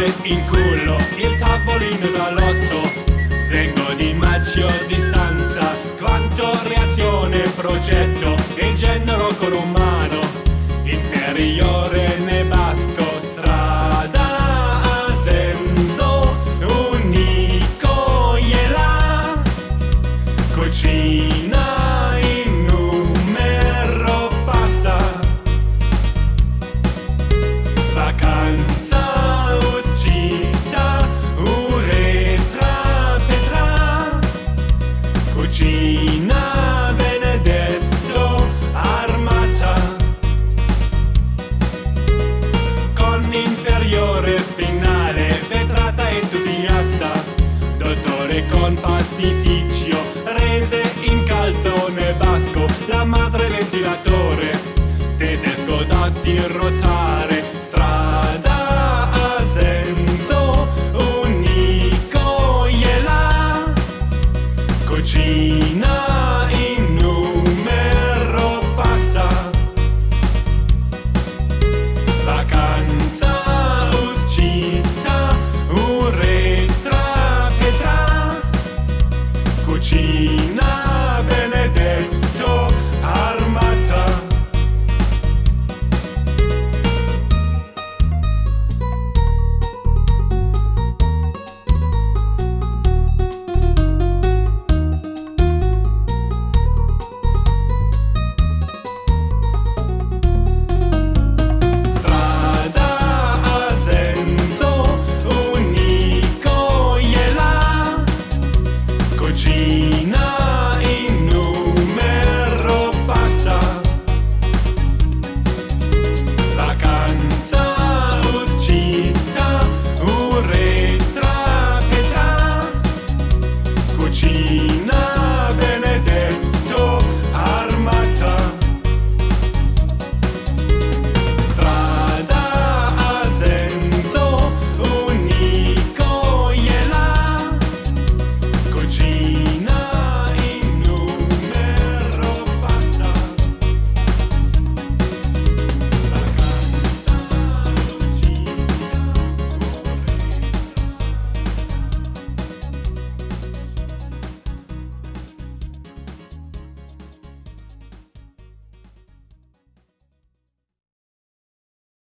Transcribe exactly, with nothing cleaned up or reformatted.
rose in culo, il tavolino salotto. Vengo di maggio di stanza, quanto reazione progetto, e genero con un mano inferiore ne basco. Strada a senso unico, e la cucina in numero pasta. Vacanza uscita uretra petra, cucina benedetto armata, con inferiore finale vetrata entusiasta, dottore con pastificio, rese in calzone basco, la madre ventilatore, tedesco da dirotare. Strada a senso unico, e la cucina in numero pasta. Vacanza uscita uretra petra, cucina benedetta